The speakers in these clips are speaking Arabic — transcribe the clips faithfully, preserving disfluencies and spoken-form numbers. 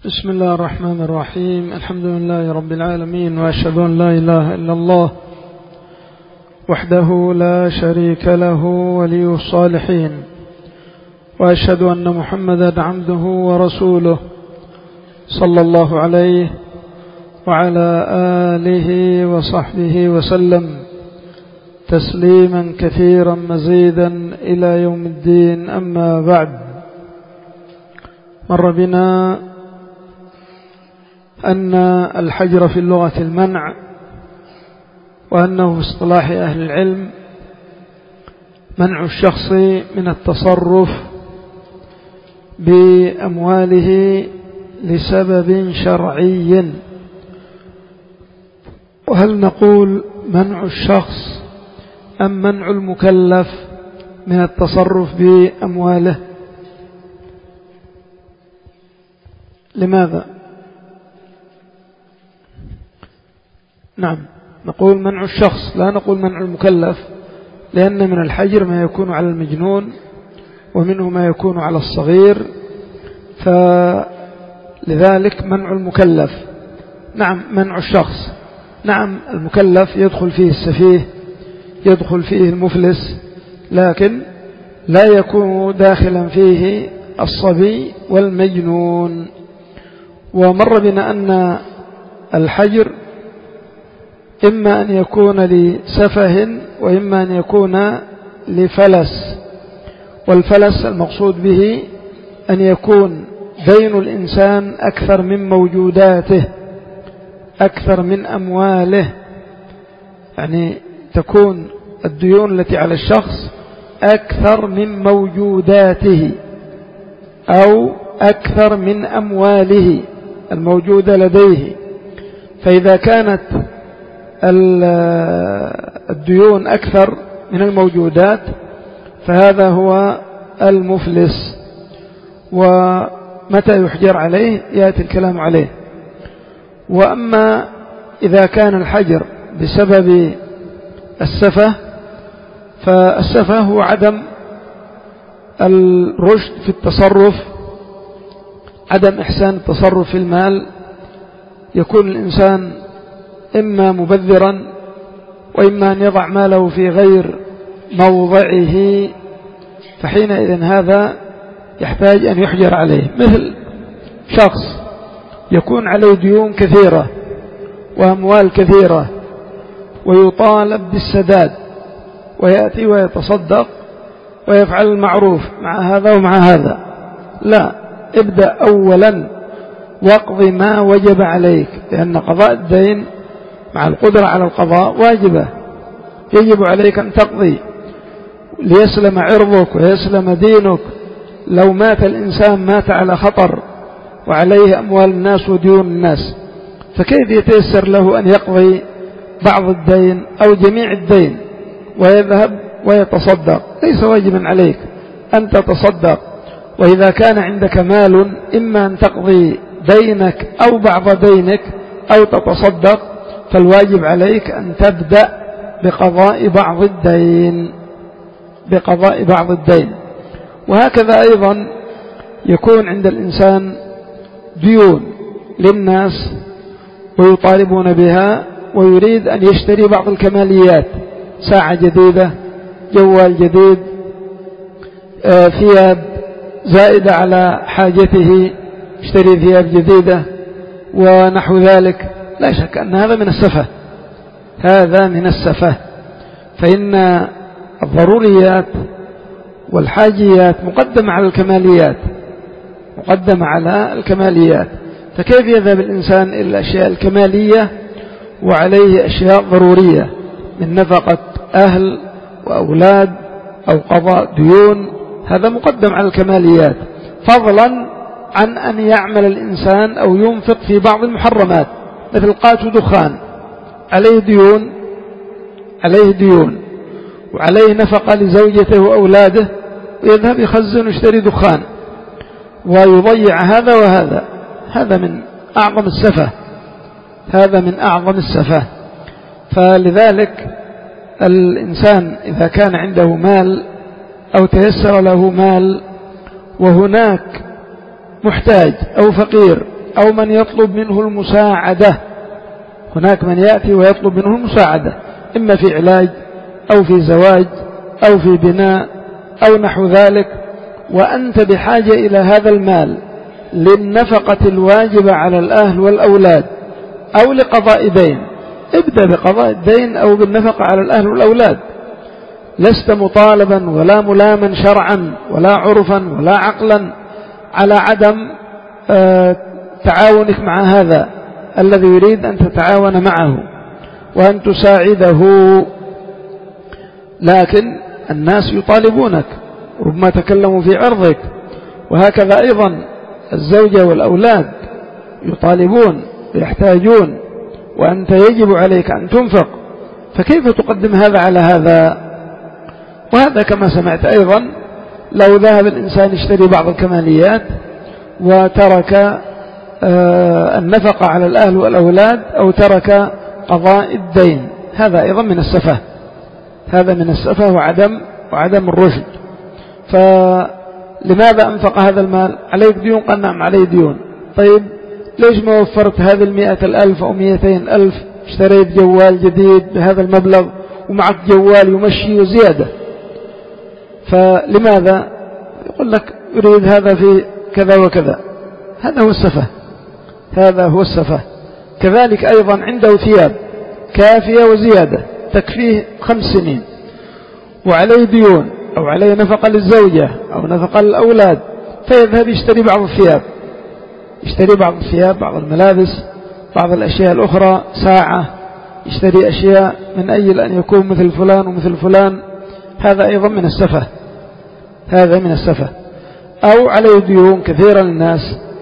بسم الله الرحمن الرحيم. الحمد لله رب العالمين، وأشهد أن لا إله إلا الله وحده لا شريك له ولي الصالحين، وأشهد أن محمدا عبده ورسوله صلى الله عليه وعلى آله وصحبه وسلم تسليما كثيرا مزيدا إلى يوم الدين. أما بعد، مر بنا أن الحجر في اللغة المنع، وأنه في اصطلاح أهل العلم منع الشخص من التصرف بأمواله لسبب شرعي. وهل نقول منع الشخص أم منع المكلف من التصرف بأمواله؟ لماذا؟ نعم، نقول منع الشخص، لا نقول منع المكلف، لأن من الحجر ما يكون على المجنون ومنه ما يكون على الصغير، فلذلك منع المكلف. نعم، منع الشخص، نعم المكلف يدخل فيه السفيه، يدخل فيه المفلس، لكن لا يكون داخلا فيه الصبي والمجنون. ومر بنا أن الحجر إما أن يكون لسفه وإما أن يكون لفلس، والفلس المقصود به أن يكون دين الإنسان أكثر من موجوداته، أكثر من أمواله، يعني تكون الديون التي على الشخص أكثر من موجوداته أو أكثر من أمواله الموجودة لديه. فإذا كانت الديون أكثر من الموجودات فهذا هو المفلس. ومتى يحجر عليه يأتي الكلام عليه. وأما إذا كان الحجر بسبب السفه، فالسفه هو عدم الرشد في التصرف، عدم إحسان التصرف في المال. يكون الإنسان إما مبذرا وإما أن يضع ماله في غير موضعه، فحينئذ هذا يحتاج أن يحجر عليه. مثل شخص يكون عليه ديون كثيرة وأموال كثيرة ويطالب بالسداد، ويأتي ويتصدق ويفعل المعروف مع هذا ومع هذا. لا، ابدأ أولا واقض ما وجب عليك، لأن قضاء الدين مع القدرة على القضاء واجبة، يجب عليك أن تقضي ليسلم عرضك ويسلم دينك. لو مات الإنسان مات على خطر وعليه أموال الناس وديون الناس، فكيف يتيسر له أن يقضي بعض الدين أو جميع الدين ويذهب ويتصدق؟ ليس واجبا عليك أن تتصدق. وإذا كان عندك مال إما أن تقضي دينك أو بعض دينك أو تتصدق، فالواجب عليك أن تبدأ بقضاء بعض الدين، بقضاء بعض الدين. وهكذا أيضا يكون عند الإنسان ديون للناس ويطالبون بها، ويريد أن يشتري بعض الكماليات، ساعة جديدة، جوال جديد، ثياب زائدة على حاجته، اشتري ثياب جديدة ونحو ذلك. لا شك أن هذا من السفه، هذا من السفه. فإن الضروريات والحاجيات مقدمة على الكماليات، مقدمة على الكماليات. فكيف يذهب الإنسان إلى الأشياء الكمالية وعليه أشياء ضرورية من نفقة أهل وأولاد أو قضاء ديون؟ هذا مقدم على الكماليات، فضلا عن أن يعمل الإنسان أو ينفق في بعض المحرمات، مثل قات ودخان، عليه ديون، عليه ديون وعليه نفقة لزوجته وأولاده، ويذهب يخزن ويشتري دخان ويضيع هذا وهذا. هذا من أعظم السفه، هذا من أعظم السفه. فلذلك الإنسان إذا كان عنده مال أو تيسر له مال وهناك محتاج أو فقير أو من يطلب منه المساعدة. هناك من يأتي ويطلب منه المساعدة إما في علاج أو في زواج أو في بناء أو نحو ذلك، وأنت بحاجة إلى هذا المال للنفقة الواجبة على الأهل والأولاد أو لقضاء دين. ابدأ بقضاء الدين أو بالنفقة على الأهل والأولاد. لست مطالبا ولا ملاما شرعا ولا عرفا ولا عقلا على عدم تعاونك مع هذا الذي يريد أن تتعاون معه وأن تساعده، لكن الناس يطالبونك، ربما تكلموا في عرضك. وهكذا أيضا الزوجة والأولاد يطالبون ويحتاجون، وأنت يجب عليك أن تنفق، فكيف تقدم هذا على هذا؟ وهذا كما سمعت أيضا لو ذهب الإنسان يشتري بعض الكماليات وترك النفقة على الأهل والأولاد أو ترك قضاء الدين، هذا أيضا من السفه، هذا من السفه وعدم وعدم الرشد. فلماذا أنفق هذا المال؟ عليك ديون؟ قال نعم علي ديون. طيب ليش ما وفرت هذه المئة الألف أو مئتين ألف، اشتريت جوال جديد بهذا المبلغ ومعك جوال يمشي وزيادة؟ فلماذا؟ يقول لك أريد هذا في كذا وكذا. هذا هو السفه، هذا هو السفه. كذلك أيضا عنده ثياب كافية وزيادة تكفيه خمس سنين وعليه ديون أو عليه نفقة للزوجة أو نفقة للأولاد، فيذهب يشتري بعض الثياب، يشتري بعض الثياب، بعض الملابس، بعض الأشياء الأخرى، ساعة، يشتري أشياء من أجل أن يكون مثل فلان ومثل فلان. هذا أيضا من السفه، هذا من السفه. أو عليه ديون كثيرة للناس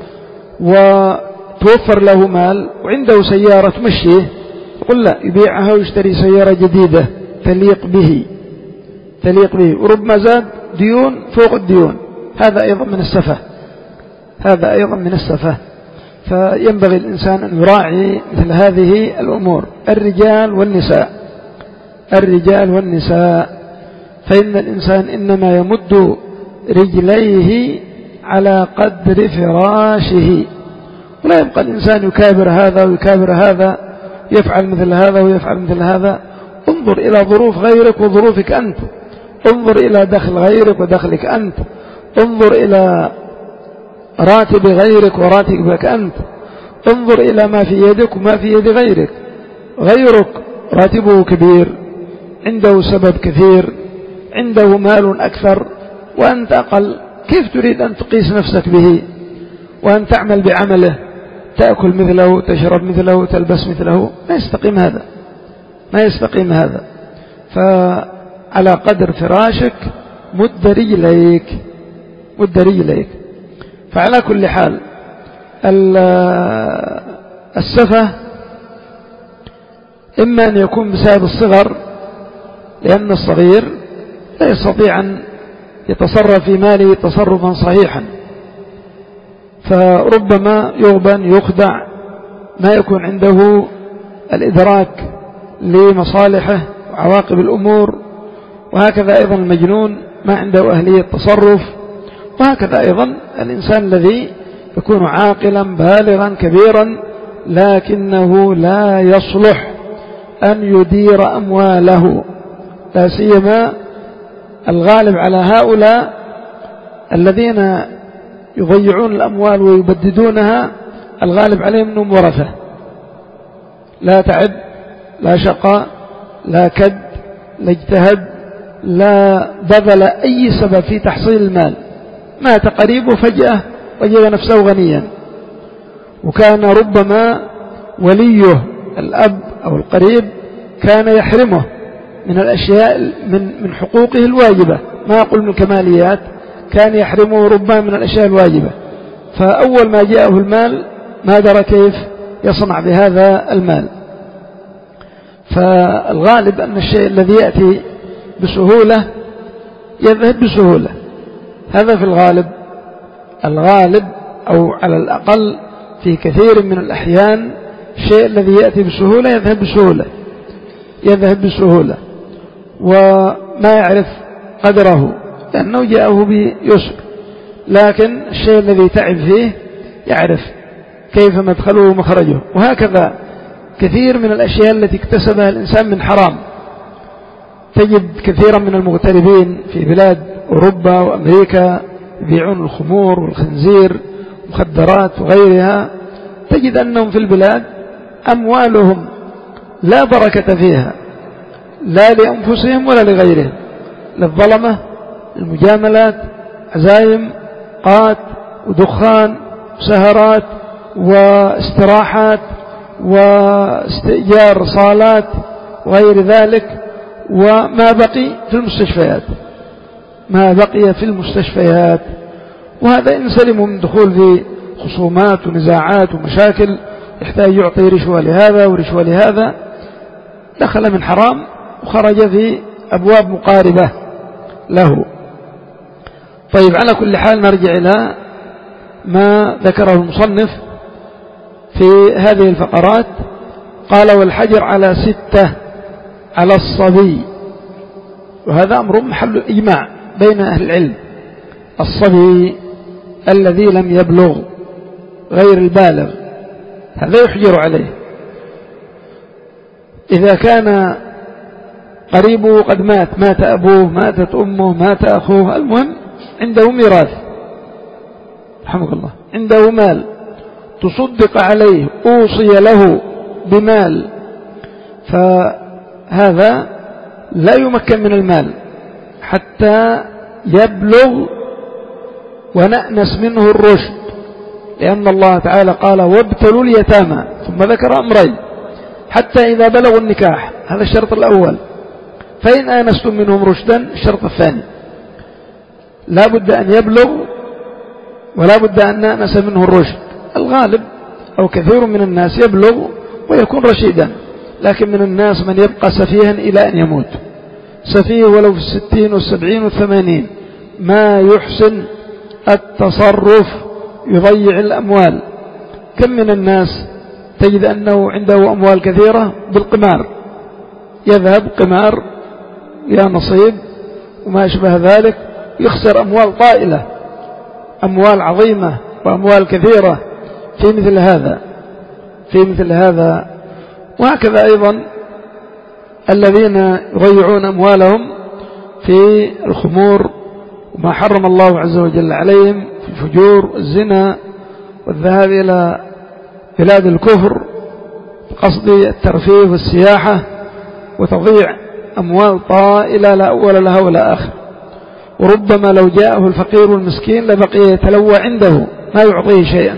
وتوفر له مال وعنده سيارة تمشيه، يقول لا، يبيعها ويشتري سيارة جديدة تليق به، تليق به، وربما زاد ديون فوق الديون. هذا أيضا من السفه، هذا أيضا من السفه. فينبغي الإنسان أن يراعي مثل هذه الأمور، الرجال والنساء، الرجال والنساء. فإن الإنسان إنما يمد رجليه على قدر فراشه، ولا يبقى الإنسان يكابر هذا ويكابر هذا، يفعل مثل هذا ويفعل مثل هذا. انظر إلى ظروف غيرك وظروفك أنت، انظر إلى دخل غيرك ودخلك أنت، انظر إلى راتب غيرك وراتبك أنت، انظر إلى ما في يدك وما في يد غيرك. غيرك راتبه كبير، عنده سبب كثير، عنده مال أكثر وأنت أقل، كيف تريد أن تقيس نفسك به وأن تعمل بعمله، تأكل مثله، تشرب مثله، تلبس مثله؟ ما يستقيم هذا، ما يستقيم هذا. فعلى قدر فراشك مد رجليك، مد رجليك. فعلى كل حال السفه إما أن يكون بسبب الصغر، لأن الصغير لا يستطيع أن يتصرف في ماله تصرفا صحيحا، فربما يغبن يخدع، ما يكون عنده الإدراك لمصالحه وعواقب الأمور. وهكذا أيضا المجنون ما عنده أهلية تصرف. وهكذا أيضا الإنسان الذي يكون عاقلا بالغا كبيرا لكنه لا يصلح أن يدير أمواله، لا سيما الغالب على هؤلاء الذين يضيعون الأموال ويبددونها، الغالب عليهم أنهم ورثة، لا تعب، لا شقاء، لا كد، لا اجتهد، لا بذل أي سبب في تحصيل المال. مات قريبه فجأة وجد نفسه غنيا، وكان ربما وليه الأب أو القريب كان يحرمه من الأشياء من من حقوقه الواجبة، ما أقول من الكماليات، كان يحرمه ربما من الأشياء الواجبة. فأول ما جاءه المال ما درى كيف يصنع بهذا المال. فالغالب أن الشيء الذي يأتي بسهولة يذهب بسهولة، هذا في الغالب. الغالب أو على الأقل في كثير من الأحيان الشيء الذي يأتي بسهولة يذهب بسهولة، يذهب بسهولة، وما يعرف قدره لأنه جاءه بيسر. لكن الشيء الذي تعب فيه يعرف، كيف مدخله ومخرجه. وهكذا كثير من الأشياء التي اكتسبها الإنسان من حرام. تجد كثيرا من المغتربين في بلاد أوروبا وأمريكا يبيعون الخمور والخنزير والمخدرات وغيرها، تجد أنهم في البلاد أموالهم لا بركة فيها، لا لأنفسهم ولا لغيرهم، للظلمة، المجاملات، عزايم، قات ودخان وسهرات واستراحات واستئجار صالات وغير ذلك، وما بقي في المستشفيات ما بقي في المستشفيات. وهذا إن سلموا من دخول في خصومات ونزاعات ومشاكل، يحتاج يعطي رشوة لهذا ورشوة لهذا، دخل من حرام وخرج في أبواب مقاربة له. طيب، على كل حال نرجع إلى ما ذكره المصنف في هذه الفقرات. قال: والحجر على ستة على الصبي. وهذا أمر محل الإجماع بين أهل العلم. الصبي الذي لم يبلغ غير البالغ هذا يحجر عليه. إذا كان قريبه قد مات، مات أبوه، ماتت أمه، مات أخوه، المهم عنده ميراث رحمك الله، عنده مال تصدق عليه، أوصي له بمال، فهذا لا يمكن من المال حتى يبلغ ونأنس منه الرشد، لأن الله تعالى قال: وابتلوا اليتامى، ثم ذكر أمرين: حتى إذا بلغوا النكاح، هذا الشرط الأول، فإن آنستم منهم رشدا، الشرط الثاني. لا بد أن يبلغ ولا بد أن نأنس منه الرشد. الغالب أو كثير من الناس يبلغ ويكون رشيدا، لكن من الناس من يبقى سفيها إلى أن يموت، سفيه ولو في الستين والسبعين والثمانين، ما يحسن التصرف، يضيع الأموال. كم من الناس تجد أنه عنده أموال كثيرة بالقمار، يذهب قمار يا نصيب وما أشبه ذلك، يخسر أموال طائلة، أموال عظيمة وأموال كثيرة في مثل هذا في مثل هذا وهكذا أيضا الذين يضيعون أموالهم في الخمور وما حرم الله عز وجل عليهم في الفجور والزنا والذهاب إلى بلاد الكفر بقصد الترفيه والسياحة، وتضيع أموال طائلة لا أول لها ولا آخر. وربما لو جاءه الفقير والمسكين لبقي يتلوى عنده ما يعطيه شيئا.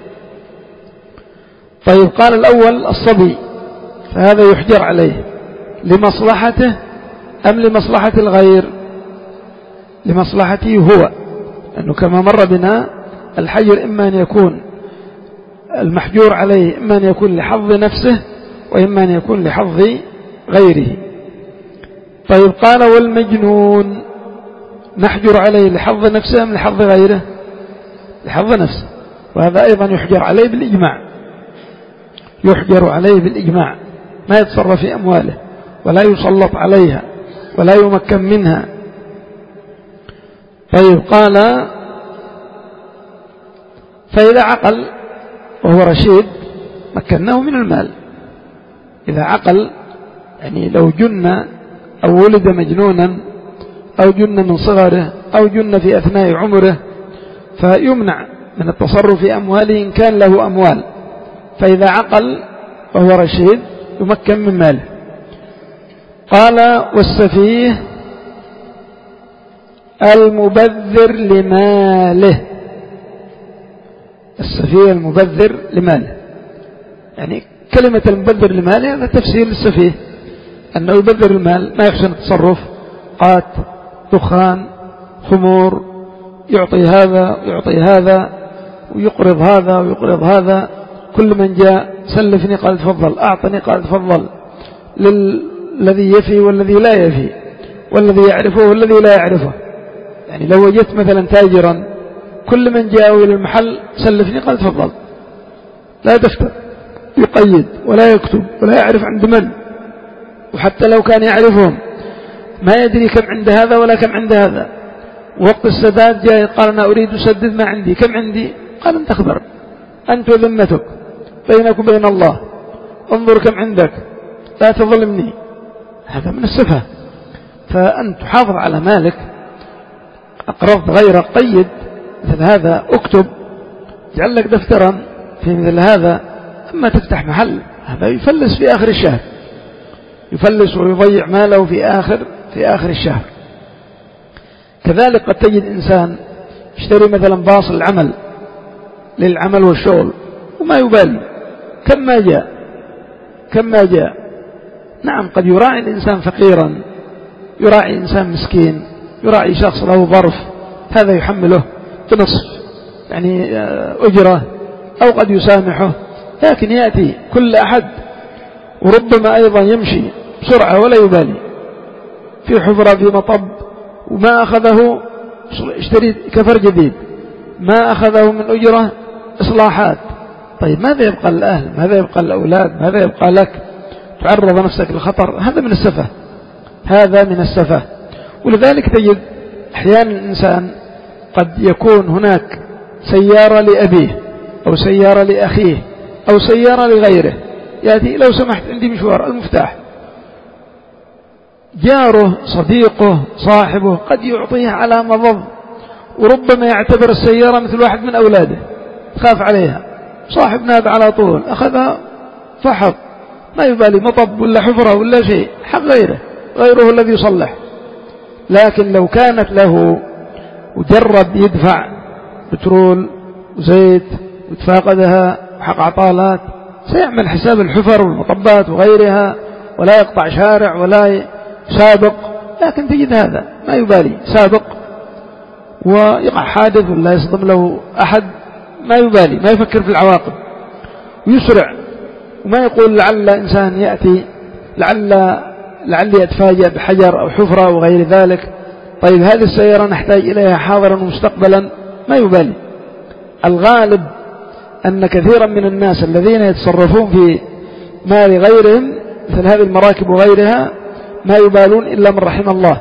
طيب، قال الأول الصبي، فهذا يحجر عليه لمصلحته أم لمصلحة الغير؟ لمصلحته هو، لأنه كما مر بنا الحجر إما أن يكون المحجور عليه إما أن يكون لحظ نفسه وإما أن يكون لحظ غيره. طيب، قال والمجنون نحجر عليه لحظ نفسه أم لحظ غيره؟ لحظ نفسه، وهذا أيضا يحجر عليه بالإجماع، يحجر عليه بالإجماع، ما يتصرف في أمواله ولا يسلط عليها ولا يمكن منها. طيب، قال فإذا عقل وهو رشيد مكناه من المال. إذا عقل يعني لو جن أو ولد مجنونا أو جن من صغره أو جن في أثناء عمره فيمنع من التصرف في أمواله إن كان له أموال. فإذا عقل وهو رشيد يمكن من ماله. قال والسفيه المبذر لماله. السفيه المبذر لماله، يعني كلمة المبذر لماله هذا تفسير للسفيه، أنه يبذر المال، ما يحسن التصرف، قات، دخان، خمور، يعطي هذا ويعطي هذا ويقرض هذا ويقرض هذا، كل من جاء سلفني قال تفضل، أعطني قال تفضل، للذي يفي والذي لا يفي، والذي يعرفه والذي لا يعرفه. يعني لو وجدت مثلا تاجرا كل من جاء إلى المحل سلفني قال تفضل، لا دفتر يقيد ولا يكتب ولا يعرف عند من، وحتى لو كان يعرفهم ما يدري كم عند هذا ولا كم عند هذا. وقت السداد جاء قال أنا أريد أسدد ما عندي، كم عندي؟ قال انت اخبر، أنت وذمتك بينك وبين الله، انظر كم عندك لا تظلمني. هذا من السفه. فأن تحافظ على مالك، أقرضت غيرك قيد مثل هذا، اكتب، جعل لك دفترا في مثل هذا. أما تفتح محل هذا يفلس في آخر الشهر، يفلس ويضيع ماله في آخر في آخر الشهر. كذلك قد تجد إنسان يشتري مثلا باص العمل للعمل والشغل وما يبالي كم ما جاء كم ما جاء. نعم قد يراعي الإنسان فقيرا، يراعي إنسان مسكين، يراعي شخص له ظرف، هذا يحمله بنصف يعني أجرة، أو قد يسامحه. لكن يأتي كل أحد وربما أيضا يمشي بسرعة ولا يبالي في حفرة في مطب، وما أخذه اشتري كفر جديد، ما أخذه من أجرة إصلاحات. طيب ماذا يبقى للأهل؟ ماذا يبقى للأولاد؟ ماذا يبقى لك؟ تعرض نفسك للخطر. هذا من السفه، هذا من السفه. ولذلك تجد أحيانا الإنسان قد يكون هناك سيارة لأبيه أو سيارة لأخيه أو سيارة لغيره، يأتي لو سمحت عندي مشوار، المفتاح. جاره صديقه صاحبه قد يعطيه على مضض، وربما يعتبر السيارة مثل واحد من أولاده، خاف عليها، صاحبنا هذا على طول أخذها فحط، ما يبالي مطب ولا حفرة ولا شيء، حق غيره، غيره الذي يصلح. لكن لو كانت له وجرب يدفع بترول وزيت وتفاقدها وحق عطالات، سيعمل حساب الحفر والمطبات وغيرها، ولا يقطع شارع ولا يسابق. لكن تجد هذا ما يبالي، سابق ويقع حادث ولا يصدم له أحد، ما يبالي، ما يفكر في العواقب، ويسرع وما يقول لعل إنسان يأتي، لعل لعلي أتفاجأ بحجر أو حفرة أو غير ذلك. طيب هذه السيارة نحتاج إليها حاضرا ومستقبلا، ما يبالي. الغالب أن كثيرا من الناس الذين يتصرفون في مال غيرهم مثل هذه المراكب وغيرها ما يبالون إلا من رحم الله.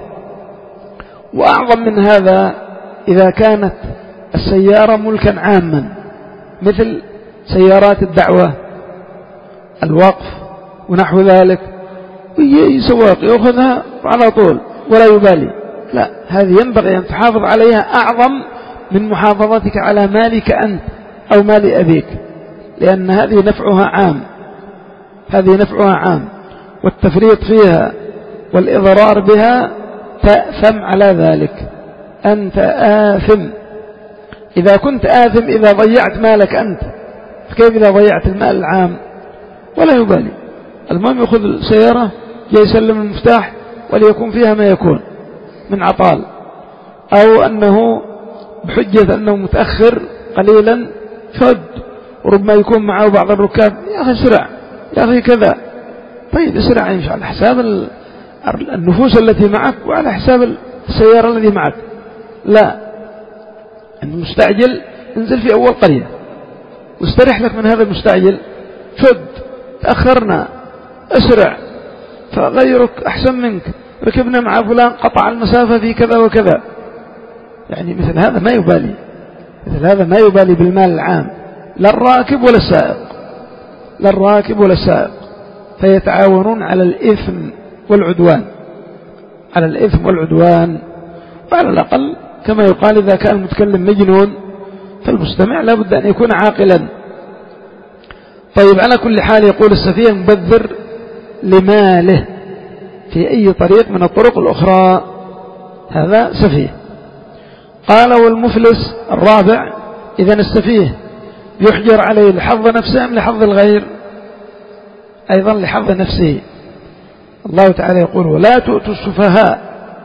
وأعظم من هذا إذا كانت السيارة ملكا عاما مثل سيارات الدعوة، الوقف ونحو ذلك، ويجي سواق يأخذها على طول ولا يبالي. لا، هذه ينبغي أن تحافظ عليها أعظم من محافظتك على مالك أنت أو مال أبيك، لأن هذه نفعها عام، هذه نفعها عام، والتفريط فيها والإضرار بها تأثم على ذلك، أنت آثم. إذا كنت آثم إذا ضيعت مالك أنت، كيف إذا ضيعت المال العام؟ ولا يبالي. المهم يأخذ السيارة جاي يسلم المفتاح وليكون فيها ما يكون من عطال، أو أنه بحجة أنه متأخر قليلا شد، وربما يكون معه بعض الركاب، يا أخي اسرع، يا أخي كذا. طيب اسرع على حساب النفوس التي معك وعلى حساب السيارة التي معك. لا، أنت مستعجل انزل في أول قرية واستريح لك من هذا المستعجل، شد، تأخرنا، اسرع، فغيرك أحسن منك، ركبنا مع فلان قطع المسافة في كذا وكذا. يعني مثل هذا ما يبالي، مثل هذا ما يبالي بالمال العام، لا الراكب ولا السائق، لا الراكب ولا السائق، فيتعاونون على الإثم والعدوان، على الإثم والعدوان. وعلى الأقل كما يقال إذا كان المتكلم مجنون فالمستمع لا بد أن يكون عاقلا. طيب على كل حال يقول السفيه مبذر لماله في أي طريق من الطرق الأخرى، هذا سفيه. قال والمفلس الرابع، إذا السفيه يحجر عليه لحظ نفسه أم لحظ الغير؟ أيضا لحظ نفسه. الله تعالى يقول ولا تؤتوا السفهاء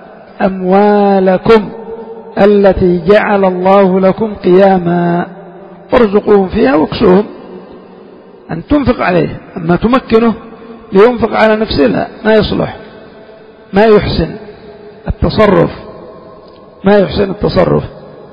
أموالكم التي جعل الله لكم قياما وارزقوهم فيها واكسوهم. أن تنفق عليه، أما تمكنه لينفق على نفسه لا، ما يصلح، ما يحسن التصرف، ما يحسن التصرف.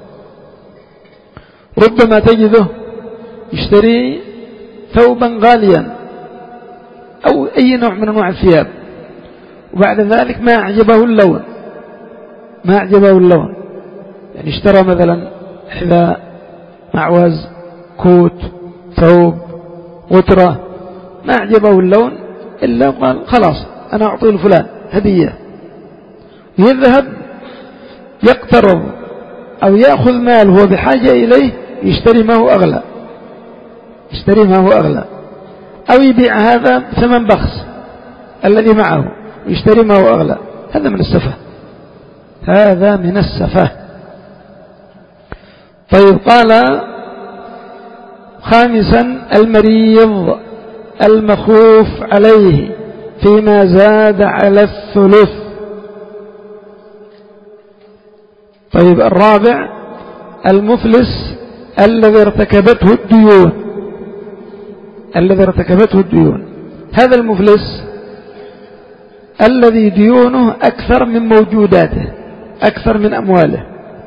ربما تجده يشتري ثوبا غاليا أو أي نوع من أنواع الثياب، وبعد ذلك ما أعجبه اللون، ما أعجبه اللون، يعني اشترى مثلا حذاء، معوز، كوت، ثوب، غترة، ما أعجبه اللون إلا قال خلاص أنا أعطيه لفلان هدية، يذهب يقترض أو يأخذ مال هو بحاجة إليه يشتري ما هو أغلى، يشتري ما هو أغلى، أو يبيع هذا بثمن بخس الذي معه ويشتري ما هو أغلى. هذا من السفه، هذا من السفه. طيب قال خامسا المريض المخوف عليه فيما زاد على الثلث. طيب الرابع المفلس الذي ارتكبته الديون، الذي ارتكبته الديون. هذا المفلس الذي ديونه أكثر من موجوداته، أكثر من أمواله،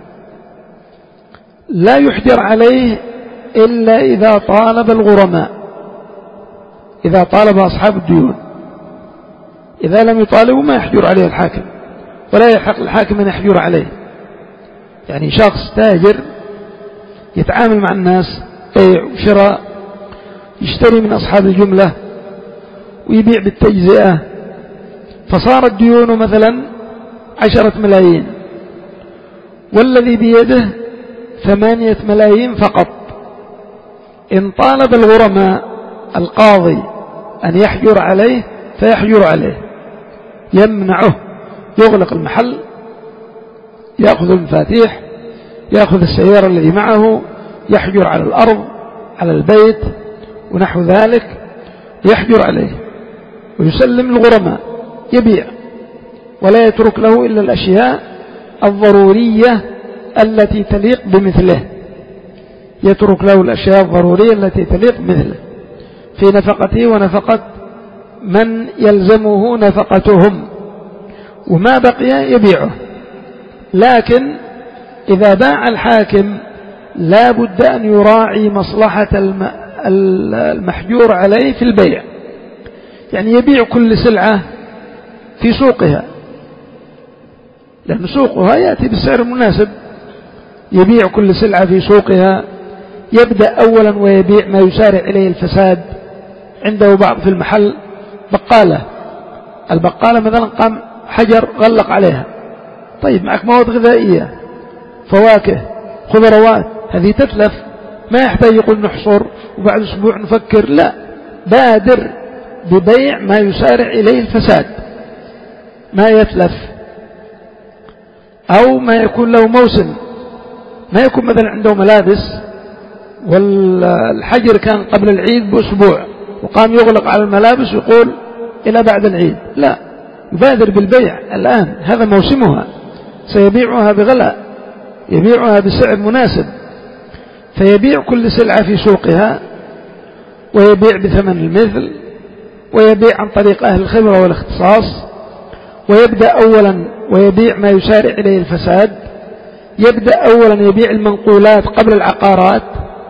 لا يحجر عليه إلا إذا طالب الغرماء، إذا طالب أصحاب الديون. إذا لم يطالبوا ما يحجر عليه الحاكم، ولا يحق الحاكم أن يحجر عليه. يعني شخص تاجر يتعامل مع الناس بيع وشراء، يشتري من أصحاب الجملة ويبيع بالتجزئة، فصارت ديونه مثلا عشرة ملايين والذي بيده ثمانية ملايين فقط. إن طالب الغرماء القاضي أن يحجر عليه فيحجر عليه، يمنعه، يغلق المحل، يأخذ المفاتيح، يأخذ السيارة التي معه، يحجر على الأرض، على البيت ونحو ذلك، يحجر عليه ويسلم الغرماء، يبيع ولا يترك له إلا الأشياء الضرورية التي تليق بمثله، يترك له الأشياء الضرورية التي تليق بمثله في نفقته ونفقة من يلزمه نفقتهم، وما بقي يبيعه. لكن إذا باع الحاكم لا بد أن يراعي مصلحة المحجور عليه في البيع، يعني يبيع كل سلعة في سوقها، لأن سوقها يأتي بالسعر المناسب، يبيع كل سلعة في سوقها، يبدأ أولا ويبيع ما يسارع إليه الفساد. عنده بعض في المحل بقالة، البقالة مثلا قام حجر غلق عليها، طيب معك مواد غذائية، فواكه، خضروات، هذه تتلف، ما يحتاج يقول نحصر وبعد أسبوع نفكر، لا، بادر ببيع ما يسارع إليه الفساد، ما يتلف. أو ما يكون له موسم، ما يكون مثلا عنده ملابس والحجر كان قبل العيد بأسبوع وقام يغلق على الملابس ويقول إلى بعد العيد، لا، يبادر بالبيع الآن، هذا موسمها، سيبيعها بغلاء، يبيعها بسعر مناسب، فيبيع كل سلعة في سوقها ويبيع بثمن المثل، ويبيع عن طريق أهل الخبرة والاختصاص، ويبدأ أولا ويبيع ما يسارع إليه الفساد، يبدأ أولا يبيع المنقولات قبل العقارات،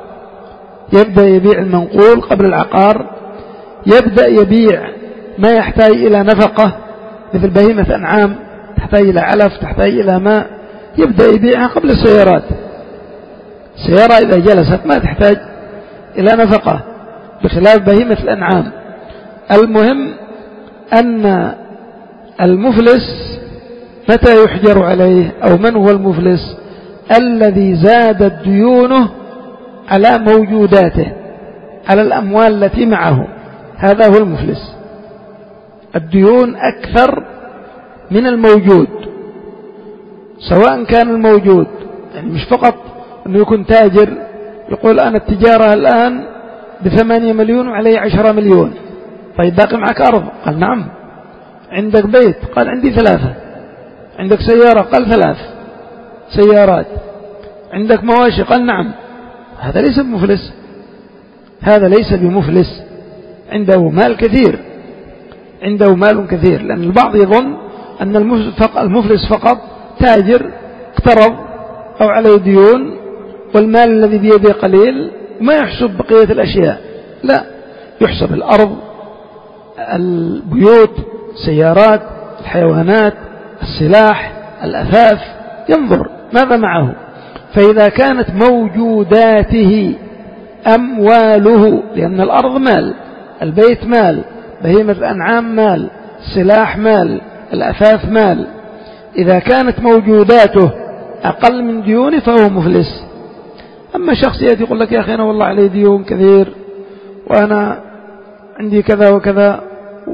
يبدأ يبيع المنقول قبل العقار، يبدأ يبيع ما يحتاج إلى نفقة مثل بهيمة أنعام تحتاج إلى علف، تحتاج إلى ماء، يبدأ يبيعها قبل السيارات. السيارة إذا جلست ما تحتاج إلى نفقة بخلاف بهيمة الأنعام. المهم أن المفلس متى يحجر عليه، أو من هو المفلس؟ الذي زادت ديونه على موجوداته، على الأموال التي معه، هذا هو المفلس. الديون أكثر من الموجود، سواء كان الموجود يعني مش فقط أنه يكون تاجر يقول أنا التجارة الآن بثمانية مليون وعلي عشرة مليون، طيب باقي معك أرض؟ قال نعم. عندك بيت؟ قال عندي ثلاثة. عندك سيارة؟ قال ثلاث سيارات. عندك مواشي؟ قال نعم. هذا ليس بمفلس، هذا ليس بمفلس، عنده مال كثير، عنده مال كثير. لأن البعض يظن أن المفلس فقط تاجر اقترض أو عليه ديون والمال الذي بيده قليل وما يحسب بقية الأشياء، لا، يحسب الأرض، البيوت، السيارات، الحيوانات، السلاح، الأثاث، ينظر ماذا معه. فإذا كانت موجوداته أمواله، لأن الأرض مال، البيت مال، بهيمة الأنعام مال، السلاح مال، الأثاث مال. إذا كانت موجوداته أقل من ديونه فهو مفلس. أما شخص يأتي يقول لك يا أخي أنا والله علي ديون كثير وأنا عندي كذا وكذا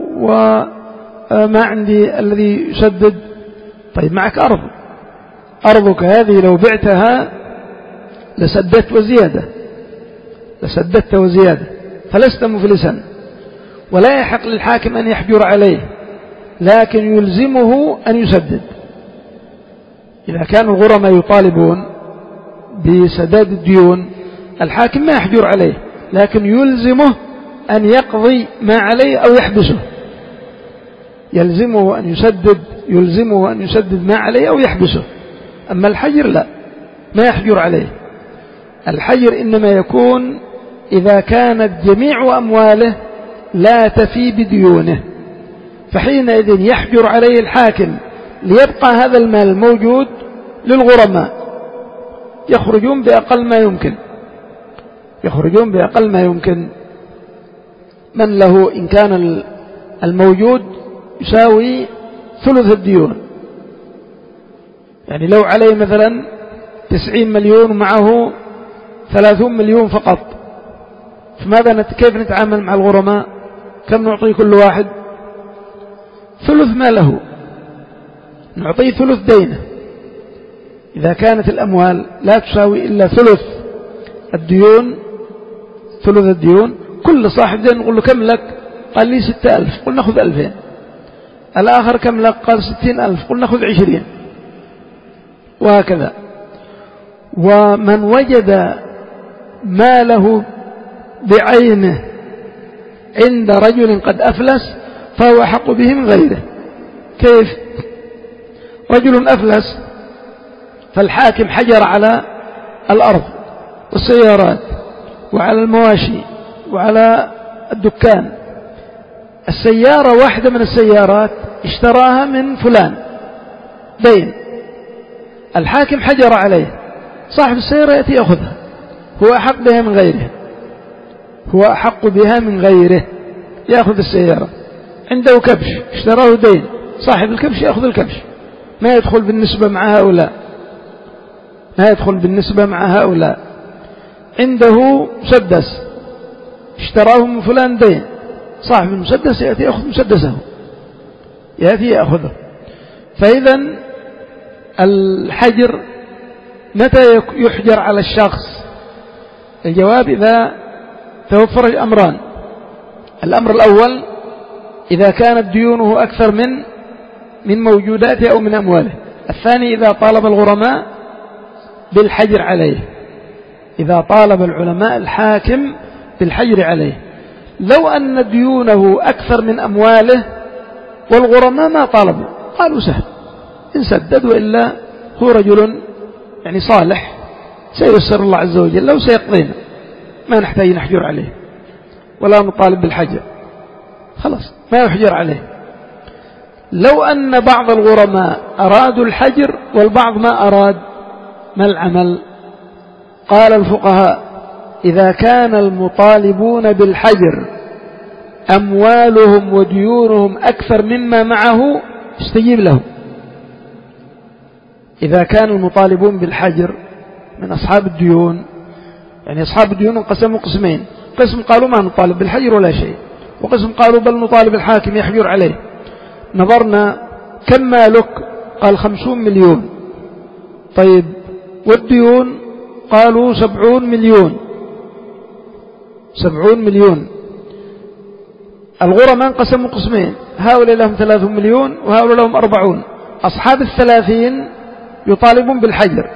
وما عندي الذي يسدد. طيب معك أرض، أرضك هذه لو بعتها لسددت وزيادة، لسددت وزيادة، فلست مفلسا. ولا يحق للحاكم أن يحجر عليه، لكن يلزمه أن يسدد. إذا كان الغرماء يطالبون بسداد الديون الحاكم ما يحجر عليه، لكن يلزمه أن يقضي ما عليه أو يحبسه. يلزمه أن يسدد يلزمه أن يسدد ما عليه أو يحبسه. أما الحجر لا، ما يحجر عليه. الحجر إنما يكون إذا كانت جميع أمواله لا تفي بديونه، فحينئذ يحجر عليه الحاكم ليبقى هذا المال موجود للغرماء، يخرجون بأقل ما يمكن يخرجون بأقل ما يمكن من له إن كان الموجود يساوي ثلث الديون. يعني لو عليه مثلا تسعين مليون ومعه ثلاثون مليون فقط، فماذا نت... كيف نتعامل مع الغرماء؟ كم نعطي كل واحد؟ ثلث ما له، نعطيه ثلث دينه. إذا كانت الأموال لا تساوي إلا ثلث الديون ثلث الديون كل صاحب دين نقول له كم لك؟ قال لي ستة ألف، قل نأخذ ألفين. الآخر كم لك؟ قال ستين ألف، قل نأخذ عشرين، وهكذا. ومن وجد ماله بعينه عند رجل قد أفلس فهو أحق به من غيره. كيف؟ رجل أفلس فالحاكم حجر على الأرض والسيارات وعلى المواشي وعلى الدكان. السيارة واحدة من السيارات اشتراها من فلان دين، الحاكم حجر عليه، صاحب السيارة يأتي يأخذها، هو أحق بها من غيره هو أحق بها من غيره يأخذ السيارة. عنده كبش اشتراه دين، صاحب الكبش يأخذ الكبش، ما يدخل بالنسبة مع هؤلاء ما يدخل بالنسبة مع هؤلاء. عنده مسدس اشتراه من فلان دين، صاحب المسدس يأتي يأخذ مسدسه يأتي يأخذه. فإذا الحجر متى يحجر على الشخص؟ الجواب إذا توفر الأمران. الأمر الأول إذا كانت ديونه أكثر من من موجوداته أو من أمواله. الثاني إذا طالب الغرماء بالحجر عليه، إذا طالب العلماء الحاكم بالحجر عليه. لو أن ديونه أكثر من أمواله والغرماء ما طالبوا، قالوا سهل إن سدد، وإلا هو رجل يعني صالح سييسر الله عز وجل لو سيقضينا، ما نحتاج نحجر عليه ولا نطالب بالحجر، خلاص ما يحجر عليه. لو أن بعض الغرماء أرادوا الحجر والبعض ما أراد، ما العمل؟ قال الفقهاء إذا كان المطالبون بالحجر أموالهم وديونهم أكثر مما معه استجيب لهم. إذا كان المطالبون بالحجر من أصحاب الديون، يعني أصحاب الديون انقسموا قسمين، قسم قالوا ما نطالب بالحجر ولا شيء، وقسم قالوا بل نطالب الحاكم يحجر عليه. نظرنا كم مالك؟ قال خمسون مليون. طيب والديون؟ قالوا سبعون مليون سبعون مليون. الغرماء انقسموا قسمين، هؤلاء لهم ثلاثون مليون وهؤلاء لهم أربعون. أصحاب الثلاثين يطالبون بالحجر،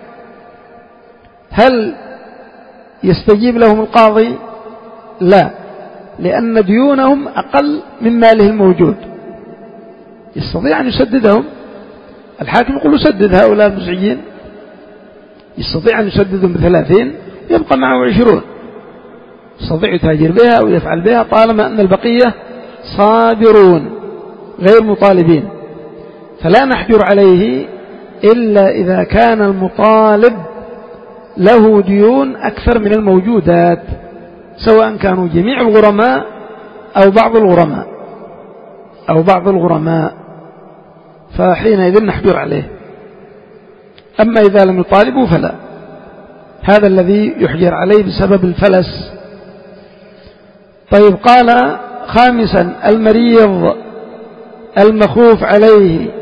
هل يستجيب لهم القاضي؟ لا، لأن ديونهم أقل من ماله الموجود، يستطيع أن يسددهم. الحاكم يقول له سدد هؤلاء المزعجين، يستطيع أن يسددهم بثلاثين يبقى معه عشرون، يستطيع يتاجر بها ويفعل بها طالما أن البقية صابرون غير مطالبين. فلا نحجر عليه إلا إذا كان المطالب له ديون أكثر من الموجودات، سواء كانوا جميع الغرماء أو بعض الغرماء أو بعض الغرماء فحينئذ نحجر عليه. أما إذا لم يطالبوا فلا، هذا الذي يحجر عليه بسبب الفلس. طيب، قال خامسا المريض المخوف عليه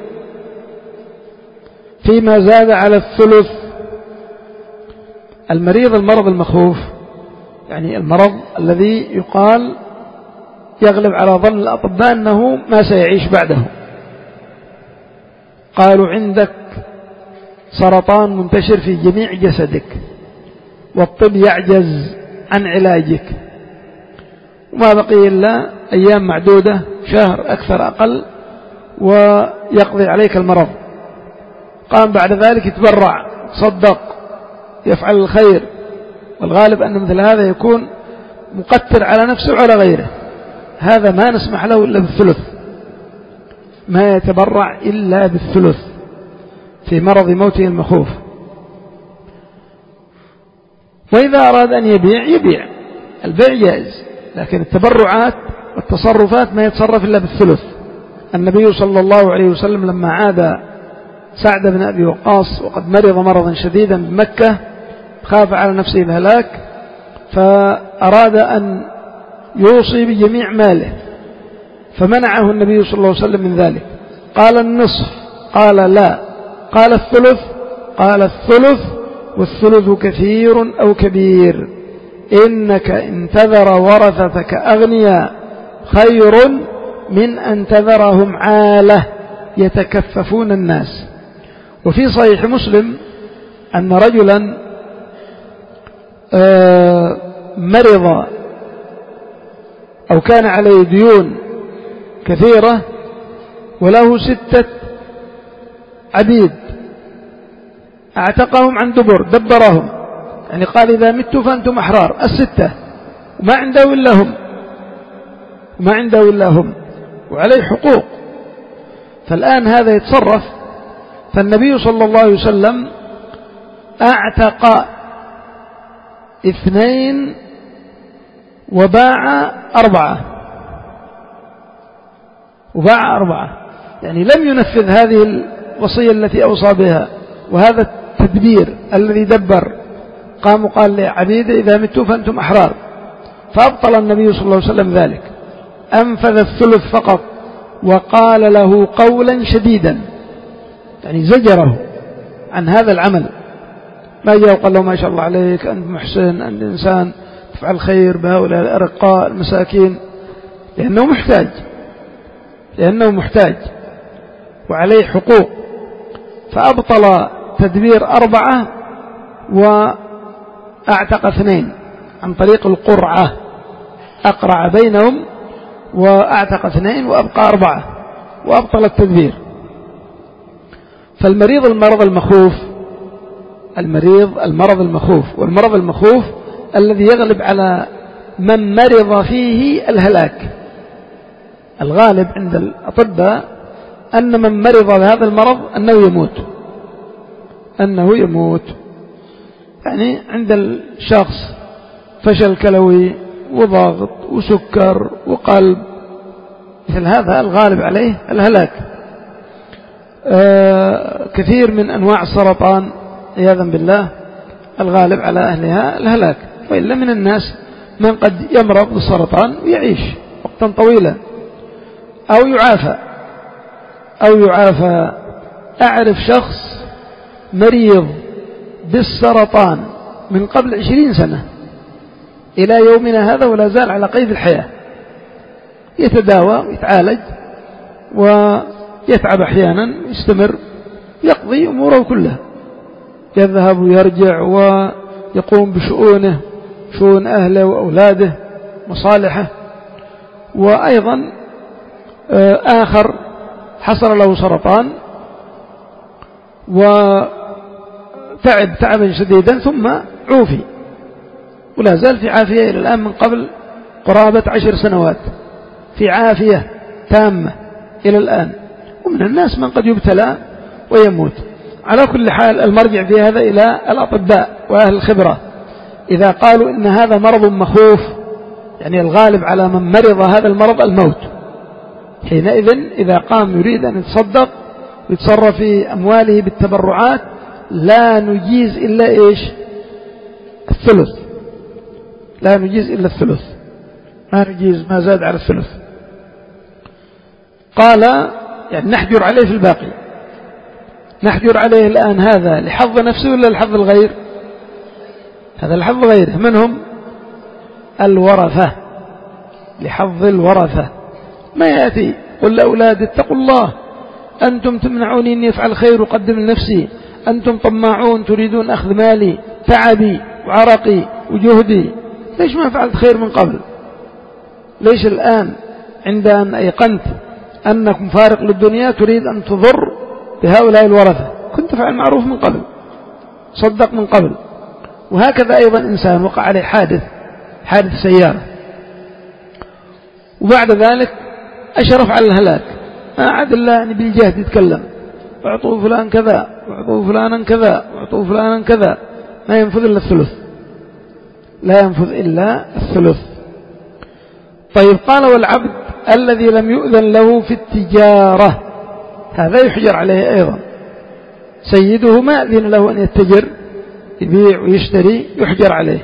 فيما زاد على الثلث. المريض المرض المخوف يعني المرض الذي يقال يغلب على ظن الأطباء أنه ما سيعيش بعده. قالوا عندك سرطان منتشر في جميع جسدك والطب يعجز عن علاجك، وما بقي إلا أيام معدودة، شهر أكثر أقل، ويقضي عليك المرض. قام بعد ذلك يتبرع، صدق، يفعل الخير، والغالب أن مثل هذا يكون مقتر على نفسه وعلى غيره. هذا ما نسمح له إلا بالثلث، ما يتبرع إلا بالثلث في مرض موته المخوف. وإذا أراد أن يبيع يبيع، البيع جائز، لكن التبرعات والتصرفات ما يتصرف إلا بالثلث. النبي صلى الله عليه وسلم لما عاد سعد بن أبي وقاص وقد مرض مرضا شديدا بمكة، خاف على نفسه الهلاك، فأراد أن يوصي بجميع ماله، فمنعه النبي صلى الله عليه وسلم من ذلك. قال النصف، قال لا، قال الثلث، قال الثلث، والثلث كثير أو كبير، إنك إن تذر ورثتك أغنياء خير من أن تذرهم عالة يتكففون الناس. وفي صحيح مسلم أن رجلا مرض أو كان عليه ديون كثيرة وله ستة عبيد اعتقهم عن دبر، دبرهم، يعني قال إذا متوا فأنتم أحرار، الستة، وما عنده إلا هم، وما عنده إلا هم وعليه حقوق. فالآن هذا يتصرف، فالنبي صلى الله عليه وسلم اعتق اثنين وباع أربعة، وباع أربعة، يعني لم ينفذ هذه الوصية التي أوصى بها وهذا التدبير الذي دبر. قام وقال لعبيده إذا متوا فأنتم أحرار، فأبطل النبي صلى الله عليه وسلم ذلك، أنفذ الثلث فقط، وقال له قولا شديدا، يعني زجره عن هذا العمل. ما جاء وقال له ما شاء الله عليك، أنت محسن، أنت إنسان تفعل خير بهؤلاء الأرقاء المساكين، لأنه محتاج، لأنه محتاج وعليه حقوق. فأبطل تدبير أربعة وأعتق اثنين عن طريق القرعة، أقرع بينهم وأعتق اثنين وأبقى أربعة، وأبطل التدبير. فالمريض المرض المخوف، المريض المرض المخوف، والمرض المخوف الذي يغلب على من مرض فيه الهلاك. الغالب عند الأطباء أن من مرض بهذا المرض أنه يموت، أنه يموت، يعني عند الشخص فشل كلوي وضغط وسكر وقلب، مثل هذا الغالب عليه الهلاك. آه كثير من أنواع السرطان عياذا بالله الغالب على أهلها الهلاك، وإلا من الناس من قد يمرض بالسرطان ويعيش وقتا طويلا أو يعافى أو يعافى. أعرف شخص مريض بالسرطان من قبل عشرين سنة إلى يومنا هذا ولا زال على قيد الحياة، يتداوى ويتعالج ويتعب أحيانا، يستمر، يقضي أموره كلها، يذهب ويرجع ويقوم بشؤونه، شؤون أهله وأولاده، مصالحه. وأيضا آخر حصل له سرطان وتعب تعبا شديدا ثم عوفي، ولا زال في عافية إلى الآن، من قبل قرابة عشر سنوات في عافية تامة إلى الآن. ومن الناس من قد يبتلى ويموت. على كل حال المرجع في هذا إلى الأطباء وأهل الخبرة إذا قالوا إن هذا مرض مخوف، يعني الغالب على من مرض هذا المرض الموت، حينئذ إذا قام يريد أن يتصدق ويتصرف في أمواله بالتبرعات لا نجيز إلا إيش؟ الثلث، لا نجيز إلا الثلث، ما نجيز ما زاد على الثلث. قال يعني نحجر عليه في الباقي. نحجر عليه الآن هذا لحظ نفسه ولا لحظ الغير؟ هذا لحظ غيره. من هم؟ الورثة، لحظ الورثة. ما يأتي قل لأولاد اتقوا الله أنتم تمنعوني أن يفعل خير وقدم لنفسي، أنتم طماعون تريدون أخذ مالي، تعبي وعرقي وجهدي، ليش ما فعلت خير من قبل؟ ليش الآن عند أن أيقنت أنك مفارق للدنيا تريد أن تضر بهؤلاء الورثة؟ كنت فعل معروف من قبل، صدق من قبل. وهكذا أيضا إنسان وقع عليه حادث، حادث سيارة، وبعد ذلك أشرف على الهلاك، ما عاد الله يعني بالجهد يتكلم، اعطوا فلان كذا واعطوا فلانا كذا واعطوا فلانا كذا، ما ينفذ إلا الثلث، لا ينفذ إلا الثلث. طيب قال والعبد الذي لم يؤذن له في التجارة، هذا يحجر عليه أيضا. سيده ما أذن له أن يتجر يبيع ويشتري، يحجر عليه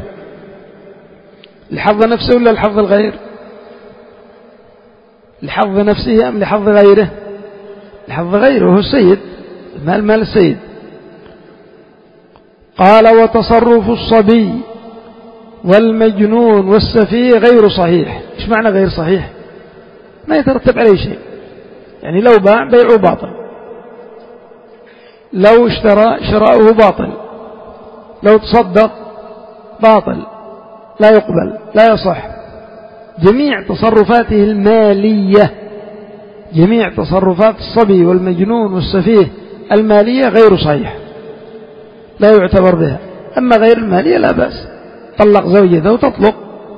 لحظ نفسه ولا لحظ الغير؟ لحظ نفسه أم لحظ غيره؟ لحظ غيره، هو السيد، المال مال السيد. قال وتصرف الصبي والمجنون والسفيه غير صحيح. إيش معنى غير صحيح؟ ما يترتب عليه شيء، يعني لو باع بيعه باطل، لو اشترى شراؤه باطل، لو تصدق باطل، لا يقبل لا يصح. جميع تصرفاته المالية، جميع تصرفات الصبي والمجنون والسفيه المالية غير صحيح، لا يعتبر بها. أما غير المالية لا بأس، طلق زوجته وتطلق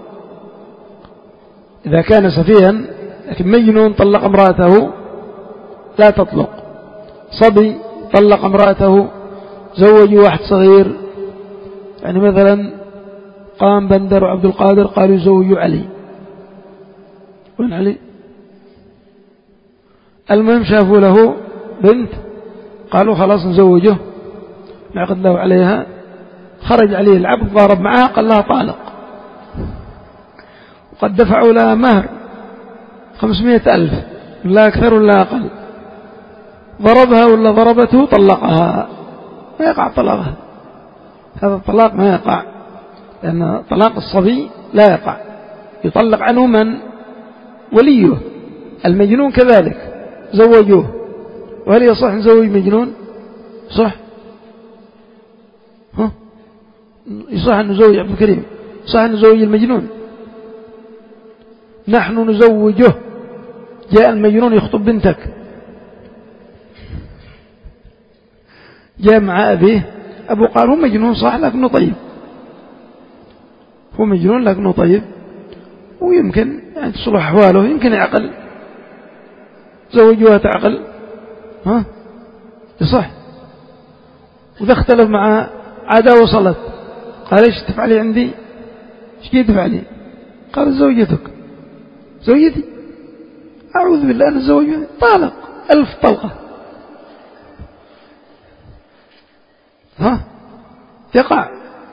إذا كان سفيها، لكن مجنون طلق امرأته لا تطلق. صبي طلق امرأته، زوجوا واحد صغير، يعني مثلا قام بندر وعبد القادر قالوا يزوجوا علي، وين علي؟ المهم شافوا له بنت قالوا خلاص نزوجه نعقد له عليها، خرج عليه العبد ضارب معها قال لها طالق، وقد دفعوا لها مهر خمسمائة ألف، لا أكثر ولا أقل، ضربها ولا ضربته طلقها، ما يقع طلاقها، هذا الطلاق ما يقع، لأن طلاق الصبي لا يقع، يطلق عنه من؟ وليه. المجنون كذلك زوجوه، وهل يصح نزوج مجنون؟ صح؟ ها؟ يصح أن نزوج عبد الكريم؟ صح أن نزوج المجنون؟ نحن نزوجه. جاء المجنون يخطب بنتك، جاء مع أبيه، أبو قال هو مجنون صح لكنه طيب، هو مجنون لكنه طيب ويمكن يعني تصلح أحواله، يمكن يعقل، زوجوها تعقل، ها يصح. وإذا اختلف مع عادة وصلت قال ايش تفعلي عندي؟ ايش كي تفعلي؟ قال زوجتك. زوجتي؟ أعوذ بالله أنا زوجتي، طالق ألف طلقة، ها يقع.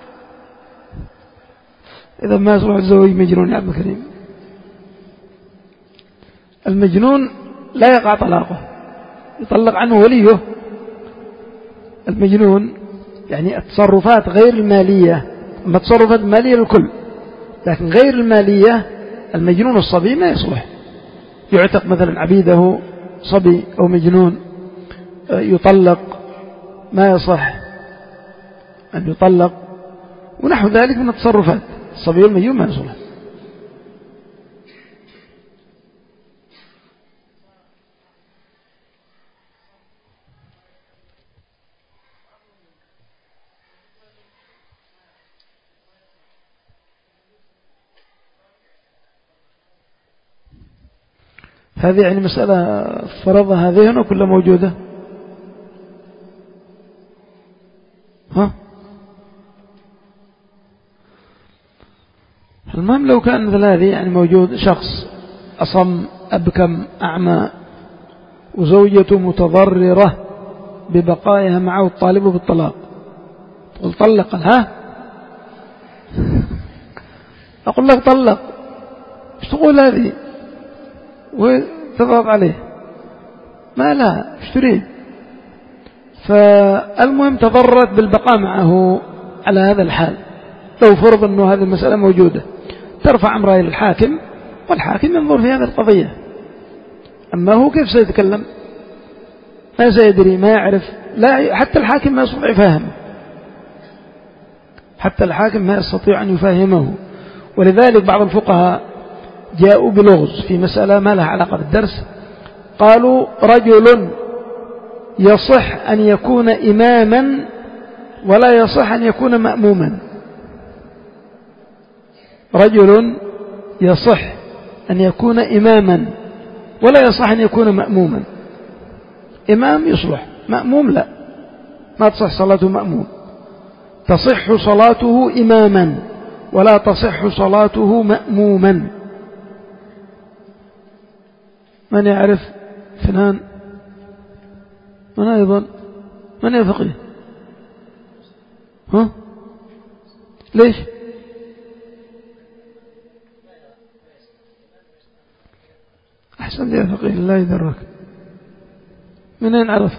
إذا ما يصلح الزوج مجنون يا عبد الكريم. المجنون لا يقع طلاقه، يطلق عنه وليه. المجنون يعني التصرفات غير المالية، أما التصرفات المالية للكل، لكن غير المالية المجنون الصبي ما يصلح، يعتق مثلا عبيده صبي أو مجنون، يطلق، ما يصح أن يطلق، ونحو ذلك من التصرفات. الصبي والمجنون ما يصلح. هذه يعني مسألة فرضها هذه هنا كلها موجودة، ها؟ ؟ ؟ ؟ ؟ ؟ ؟ ؟ ؟ ؟ ؟ ؟ ؟ ؟ ؟ ؟ ؟ ؟ ؟ ؟ ؟ ؟ ؟ ؟ ؟ ؟ ؟ ؟ ؟ ؟ ؟ ؟ ؟ ؟ ؟ المهم لو كان مثل هذه يعني موجود شخص أصم أبكم أعمى وزوجته متضررة ببقائها معه الطالب بالطلاق، تقول طلق، ها أقول لك طلق، ايش تقول هذه وتضغط عليه؟ ما لا، ايش تريد؟ فالمهم تضررت بالبقاء معه على هذا الحال. لو فرض أنه هذه المسألة موجودة ترفع أمرها إلى الحاكم، والحاكم ينظر في هذه القضية. أما هو كيف سيتكلم؟ ما سيدري، ما يعرف، لا، حتى الحاكم ما يستطيع يفهمه، حتى الحاكم ما يستطيع أن يفهمه. ولذلك بعض الفقهاء جاءوا بلغز في مسألة ما لها علاقة بالدرس. قالوا رجل يصح أن يكون إماما ولا يصح أن يكون مأموما. رجل يصح أن يكون إماما ولا يصح أن يكون مأموما. إمام يصلح، مأموم لا، ما تصح صلاته مأموم. تصح صلاته إماما ولا تصح صلاته مأموما. من يعرف؟ فنان؟ من أيضا؟ من يفقه؟ ها؟ ليش؟ أحسن يا فقيه، الله يدرك. من أين عرفت؟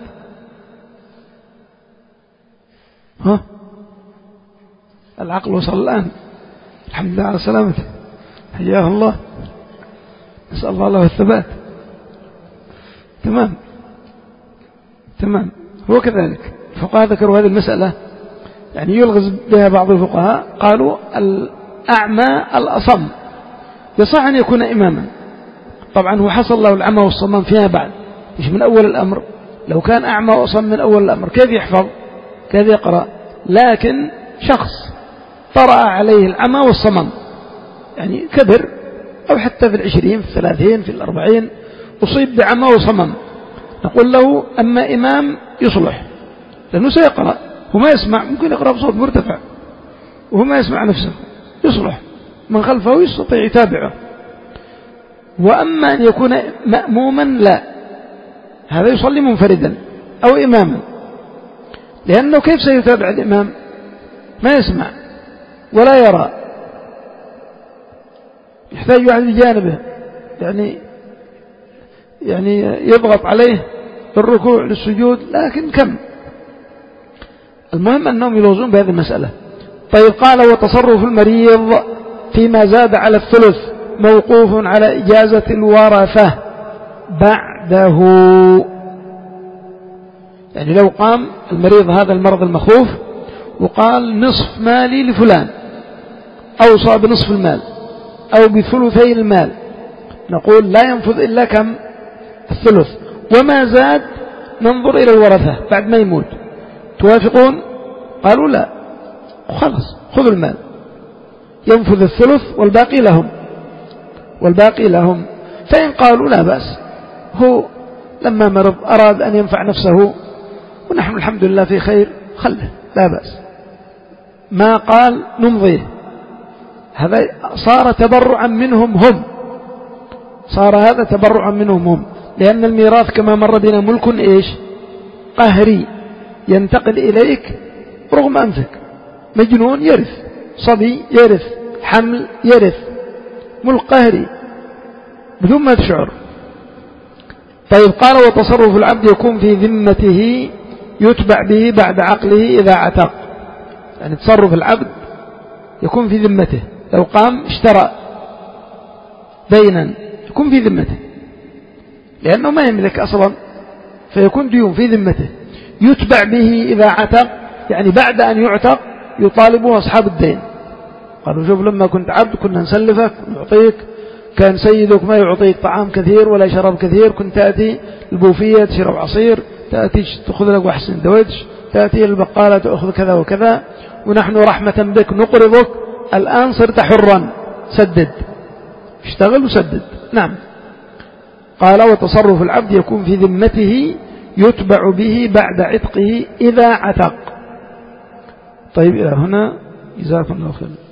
ها؟ العقل وصل الآن، الحمد لله على سلامته، حياه الله، نسأل الله له الثبات. تمام تمام. هو كذلك الفقهاء ذكروا هذه المسألة، يعني يلغز بها بعض الفقهاء. قالوا الأعمى الأصم يصح أن يكون إماما. طبعا هو حصل له العمى والصمام فيها بعد، مش من أول الأمر. لو كان أعمى وأصم من أول الأمر كيف يحفظ؟ كيف يقرأ؟ لكن شخص طرأ عليه العمى والصمام، يعني كبر، أو حتى في العشرين، في الثلاثين، في الأربعين، أصيب بعمى وصمام، نقول له أما إمام يصلح، لأنه سيقرأ، هو ما يسمع، ممكن يقرأ بصوت مرتفع وهو ما يسمع نفسه، يصلح، من خلفه يستطيع يتابعه. وأما أن يكون مأموما لا، هذا يصلي منفردا أو إماما، لأنه كيف سيتابع الإمام؟ ما يسمع ولا يرى، يحتاج واحد بجانبه، يعني يعني يضغط عليه بالركوع للسجود، لكن كم. المهم أنهم يلوزون بهذه المسألة. طيب قال وتصرف المريض فيما زاد على الثلث موقوف على إجازة الورثة بعده. يعني لو قام المريض هذا المرض المخوف وقال نصف مالي لفلان، أوصى بنصف المال أو بثلثي المال، نقول لا ينفذ إلا كم؟ الثلث، وما زاد ننظر إلى الورثة بعد ما يموت. توافقون؟ قالوا لا، خلاص خذوا المال، ينفذ الثلث والباقي لهم، والباقي لهم. فإن قالوا لا بأس، هو لما مرض أراد أن ينفع نفسه ونحن الحمد لله في خير، خله، لا بأس. ما قال نمضيه، هذا صار تبرعا منهم هم، صار هذا تبرعا منهم هم، لأن الميراث كما مر بنا ملك إيش؟ قهري، ينتقل إليك رغم أنفك. مجنون يرث، صبي يرث، حمل يرث، ملك قهري بدون ما تشعر. طيب قال وتصرف العبد يكون في ذمته يتبع به بعد عقله إذا عتق. يعني تصرف العبد يكون في ذمته، لو قام اشترى دينا يكون في ذمته، لأنه ما يملك أصلا، فيكون ديون في ذمته. يتبع به إذا عتق، يعني بعد أن يعتق يطالبه أصحاب الدين، قالوا شوف لما كنت عبد كنا نسلفك ونعطيك، كان سيدك ما يعطيك طعام كثير ولا شراب كثير، كنت تأتي البوفية تشرب عصير، تأتي تأخذ لك واحد سندويتش، تأتي البقالة تأخذ كذا وكذا، ونحن رحمة بك نقرضك، الآن صرت حرا، سدد، اشتغل وسدد. نعم. قال وتصرف العبد يكون في ذمته يتبع به بعد عتقه إذا عتق. طيب إلى هنا، جزاكم الله خير.